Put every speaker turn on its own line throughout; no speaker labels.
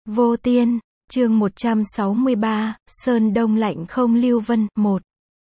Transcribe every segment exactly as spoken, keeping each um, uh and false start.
Vô Tiên, chương một trăm sáu mươi ba, Sơn Đông lạnh không lưu vân, một.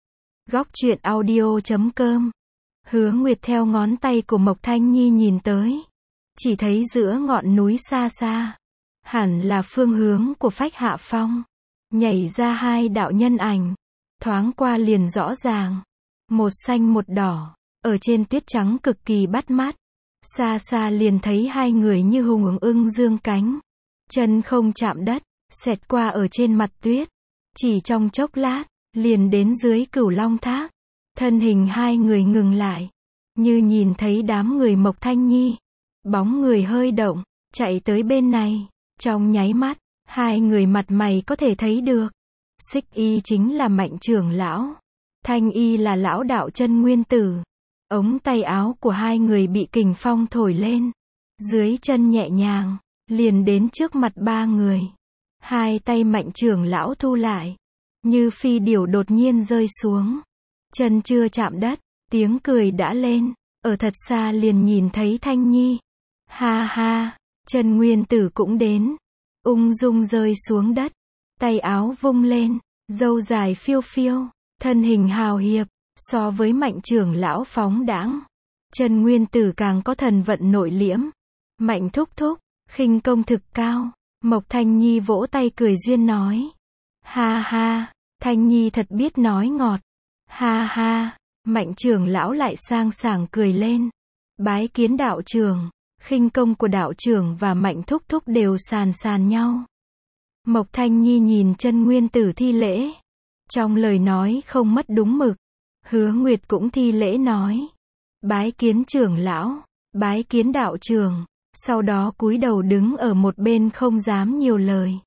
Góc truyện audio chấm com. Hứa Nguyệt theo ngón tay của Mộc Thanh Nhi nhìn tới. Chỉ thấy giữa ngọn núi xa xa, hẳn là phương hướng của Phách Hạ Phong, nhảy ra hai đạo nhân ảnh. Thoáng qua liền rõ ràng. Một xanh một đỏ, ở trên tuyết trắng cực kỳ bắt mắt. Xa xa liền thấy hai người như hùng ưng dương cánh. Chân không chạm đất, xẹt qua ở trên mặt tuyết. Chỉ trong chốc lát, liền đến dưới Cửu Long Thác. Thân hình hai người ngừng lại, như nhìn thấy đám người Mộc Thanh Nhi. Bóng người hơi động, chạy tới bên này. Trong nháy mắt, hai người mặt mày có thể thấy được. Xích Y chính là Mạnh trưởng lão, Thanh Y là lão đạo Chân Nguyên Tử. Ống tay áo của hai người bị kình phong thổi lên, dưới chân nhẹ nhàng, liền đến trước mặt ba người. Hai tay Mạnh trưởng lão thu lại, như phi điểu đột nhiên rơi xuống. Chân chưa chạm đất, tiếng cười đã lên, ở thật xa liền nhìn thấy Thanh Nhi. Ha ha, Chân Nguyên Tử cũng đến, ung dung rơi xuống đất, tay áo vung lên, râu dài phiêu phiêu, thân hình hào hiệp, so với Mạnh trưởng lão phóng đãng. Chân Nguyên Tử càng có thần vận nội liễm. Mạnh thúc thúc, khinh công thực cao. Mộc Thanh Nhi vỗ tay cười duyên nói. Ha ha, Thanh Nhi thật biết nói ngọt. Ha ha, Mạnh trưởng lão lại sang sảng cười lên. Bái kiến đạo trưởng. Khinh công của đạo trưởng và Mạnh thúc thúc đều sàn sàn nhau. Mộc Thanh Nhi nhìn Chân Nguyên Tử thi lễ, trong lời nói không mất đúng mực. Hứa Nguyệt cũng thi lễ nói. Bái kiến trưởng lão, bái kiến đạo trưởng. Sau đó cúi đầu đứng ở một bên không dám nhiều lời.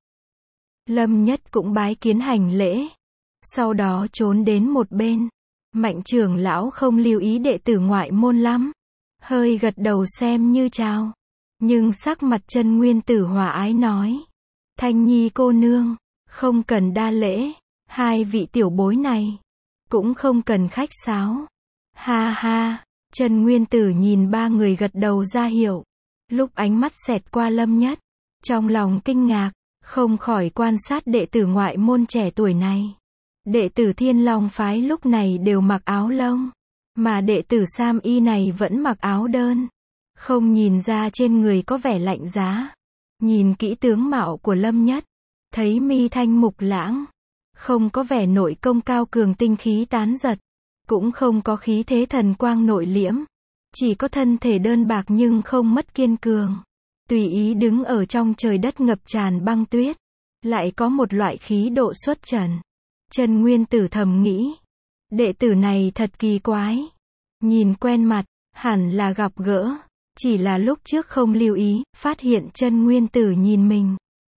Lâm Nhất cũng bái kiến hành lễ, sau đó trốn đến một bên. Mạnh trưởng lão không lưu ý đệ tử ngoại môn lắm, hơi gật đầu xem như chào. Nhưng sắc mặt Chân Nguyên Tử hòa ái nói. Thanh Nhi cô nương, không cần đa lễ, hai vị tiểu bối này cũng không cần khách sáo. Ha ha, Chân Nguyên Tử nhìn ba người gật đầu ra hiệu. Lúc ánh mắt xẹt qua Lâm Nhất, trong lòng kinh ngạc, không khỏi quan sát đệ tử ngoại môn trẻ tuổi này. Đệ tử Thiên Long phái lúc này đều mặc áo lông, mà đệ tử Sam Y này vẫn mặc áo đơn. Không nhìn ra trên người có vẻ lạnh giá. Nhìn kỹ tướng mạo của Lâm Nhất, thấy mi thanh mục lãng, không có vẻ nội công cao cường tinh khí tán giật, cũng không có khí thế thần quang nội liễm, chỉ có thân thể đơn bạc nhưng không mất kiên cường, tùy ý đứng ở trong trời đất ngập tràn băng tuyết, lại có một loại khí độ xuất trần. Chân Nguyên Tử thầm nghĩ, đệ tử này thật kỳ quái, nhìn quen mặt, hẳn là gặp gỡ, chỉ là lúc trước không lưu ý, phát hiện Chân Nguyên Tử nhìn mình.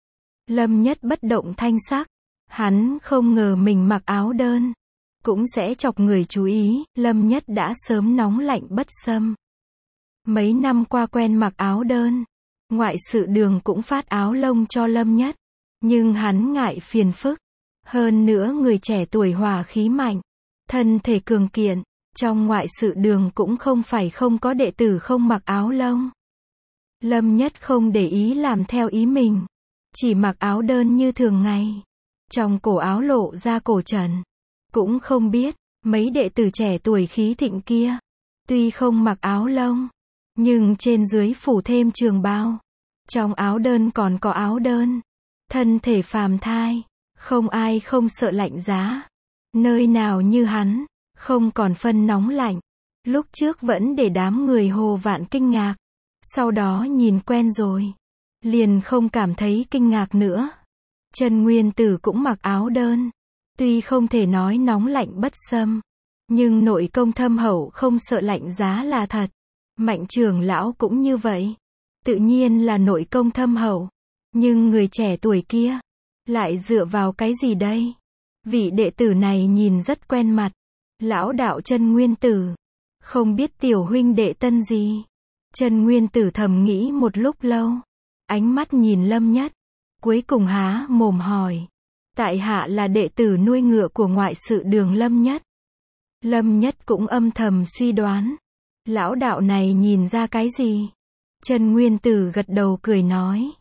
Lâm Nhất bất động thanh sắc, hắn không ngờ mình mặc áo đơn cũng sẽ chọc người chú ý. Lâm Nhất đã sớm nóng lạnh bất xâm, mấy năm qua quen mặc áo đơn. Ngoại sự đường cũng phát áo lông cho Lâm Nhất, nhưng hắn ngại phiền phức. Hơn nữa người trẻ tuổi hòa khí mạnh, thân thể cường kiện, trong ngoại sự đường cũng không phải không có đệ tử không mặc áo lông. Lâm Nhất không để ý làm theo ý mình, chỉ mặc áo đơn như thường ngày. Trong cổ áo lộ ra cổ trần. Cũng không biết, mấy đệ tử trẻ tuổi khí thịnh kia, tuy không mặc áo lông, nhưng trên dưới phủ thêm trường bào. Trong áo đơn còn có áo đơn. Thân thể phàm thai, không ai không sợ lạnh giá. Nơi nào như hắn, không còn phân nóng lạnh. Lúc trước vẫn để đám người Hồ Vạn kinh ngạc. Sau đó nhìn quen rồi, liền không cảm thấy kinh ngạc nữa. Chân Nguyên Tử cũng mặc áo đơn. Tuy không thể nói nóng lạnh bất xâm, nhưng nội công thâm hậu không sợ lạnh giá là thật. Mạnh trưởng lão cũng như vậy. Tự nhiên là nội công thâm hậu. Nhưng người trẻ tuổi kia, lại dựa vào cái gì đây? Vị đệ tử này nhìn rất quen mặt. Lão đạo Chân Nguyên Tử. Không biết tiểu huynh đệ tân gì? Chân Nguyên Tử thầm nghĩ một lúc lâu. Ánh mắt nhìn Lâm Nhất. Cuối cùng há mồm hỏi. Tại hạ là đệ tử nuôi ngựa của ngoại sự đường Lâm Nhất. Lâm Nhất cũng âm thầm suy đoán. Lão đạo này nhìn ra cái gì? Chân Nguyên Tử gật đầu cười nói.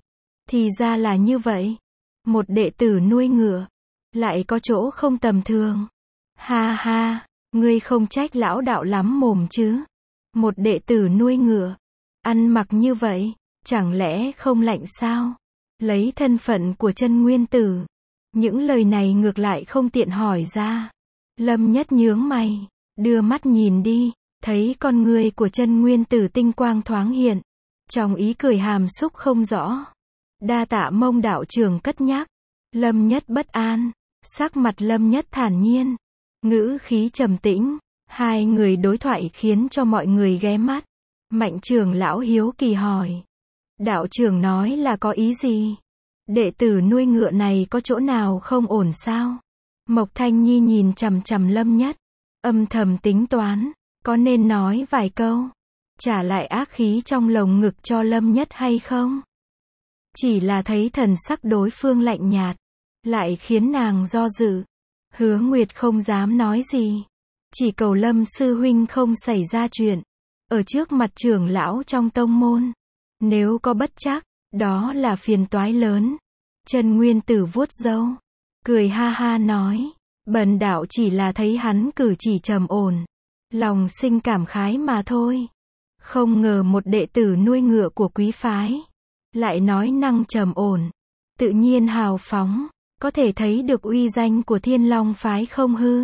Thì ra là như vậy. Một đệ tử nuôi ngựa, lại có chỗ không tầm thường. Ha ha, ngươi không trách lão đạo lắm mồm chứ. Một đệ tử nuôi ngựa, ăn mặc như vậy, chẳng lẽ không lạnh sao? Lấy thân phận của chân nguyên tử, những lời này ngược lại không tiện hỏi ra. Lâm Nhất nhướng mày, đưa mắt nhìn đi, thấy con người của chân nguyên tử tinh quang thoáng hiện, trong ý cười hàm xúc không rõ. Đa tạ Mông đạo trưởng cất nhắc. Lâm Nhất bất an, sắc mặt Lâm Nhất thản nhiên, ngữ khí trầm tĩnh. Hai người đối thoại khiến cho mọi người ghé mắt. Mạnh trưởng lão hiếu kỳ hỏi, đạo trưởng nói là có ý gì? Đệ tử nuôi ngựa này có chỗ nào không ổn sao? Mộc Thanh Nhi nhìn chằm chằm Lâm Nhất, âm thầm tính toán, có nên nói vài câu, trả lại ác khí trong lồng ngực cho Lâm Nhất hay không? Chỉ là thấy thần sắc đối phương lạnh nhạt, lại khiến nàng do dự. Hứa Nguyệt không dám nói gì, chỉ cầu Lâm sư huynh không xảy ra chuyện, ở trước mặt trưởng lão trong tông môn. Nếu có bất trắc, đó là phiền toái lớn. Chân Nguyên Tử vuốt râu, cười ha ha nói, bần đạo chỉ là thấy hắn cử chỉ trầm ổn, lòng sinh cảm khái mà thôi. Không ngờ một đệ tử nuôi ngựa của quý phái, lại nói năng trầm ổn, tự nhiên hào phóng, có thể thấy được uy danh của Thiên Long phái không hư.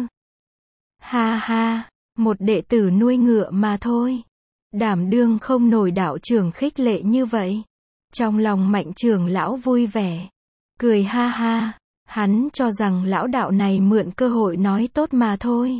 Ha ha, một đệ tử nuôi ngựa mà thôi, đảm đương không nổi đạo trưởng khích lệ như vậy. Trong lòng Mạnh trưởng lão vui vẻ, cười ha ha, hắn cho rằng lão đạo này mượn cơ hội nói tốt mà thôi.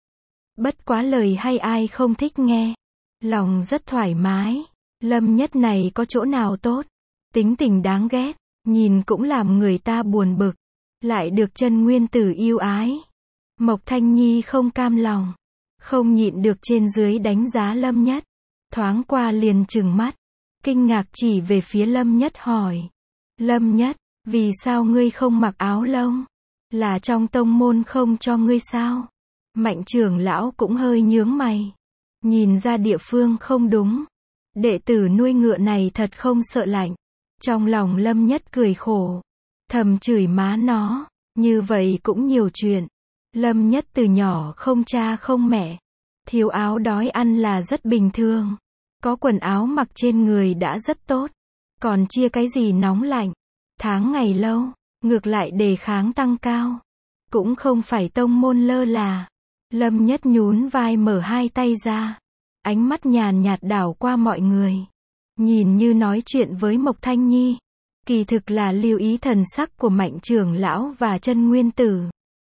Bất quá lời hay ai không thích nghe, lòng rất thoải mái. Lâm Nhất này có chỗ nào tốt, tính tình đáng ghét, nhìn cũng làm người ta buồn bực, lại được chân nguyên tử yêu ái. Mộc Thanh Nhi không cam lòng, không nhịn được trên dưới đánh giá Lâm Nhất, thoáng qua liền trừng mắt, kinh ngạc chỉ về phía Lâm Nhất hỏi, Lâm Nhất, vì sao ngươi không mặc áo lông? Là trong tông môn không cho ngươi sao? Mạnh trưởng lão cũng hơi nhướng mày, nhìn ra địa phương không đúng. Đệ tử nuôi ngựa này thật không sợ lạnh. Trong lòng Lâm Nhất cười khổ, thầm chửi má nó, như vậy cũng nhiều chuyện. Lâm Nhất từ nhỏ không cha không mẹ, thiếu áo đói ăn là rất bình thường. Có quần áo mặc trên người đã rất tốt, còn chia cái gì nóng lạnh. Tháng ngày lâu, ngược lại đề kháng tăng cao. Cũng không phải tông môn lơ là. Lâm Nhất nhún vai mở hai tay ra, ánh mắt nhàn nhạt đảo qua mọi người, nhìn như nói chuyện với Mộc Thanh Nhi, kỳ thực là lưu ý thần sắc của Mạnh trưởng lão và chân nguyên tử.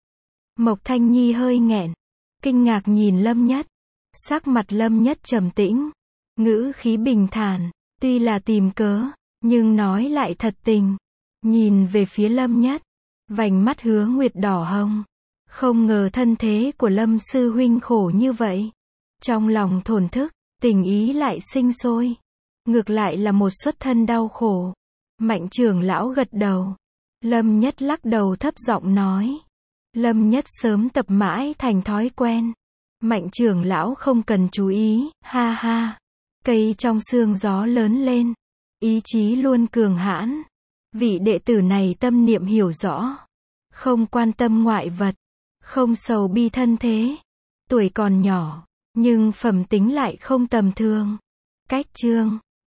Mộc Thanh Nhi hơi nghẹn, kinh ngạc nhìn Lâm Nhất, sắc mặt Lâm Nhất trầm tĩnh, ngữ khí bình thản, tuy là tìm cớ, nhưng nói lại thật tình. Nhìn về phía Lâm Nhất, vành mắt Hứa Nguyệt đỏ hồng, không ngờ thân thế của Lâm sư huynh khổ như vậy. Trong lòng thổn thức, tình ý lại sinh sôi, ngược lại là một xuất thân đau khổ. Mạnh trưởng lão gật đầu, Lâm Nhất lắc đầu thấp giọng nói, Lâm Nhất sớm tập mãi thành thói quen. Mạnh trưởng lão không cần chú ý, ha ha. Cây trong sương gió lớn lên, ý chí luôn cường hãn. Vị đệ tử này tâm niệm hiểu rõ, không quan tâm ngoại vật, không sầu bi thân thế. Tuổi còn nhỏ, nhưng phẩm tính lại không tầm thường. Cách chương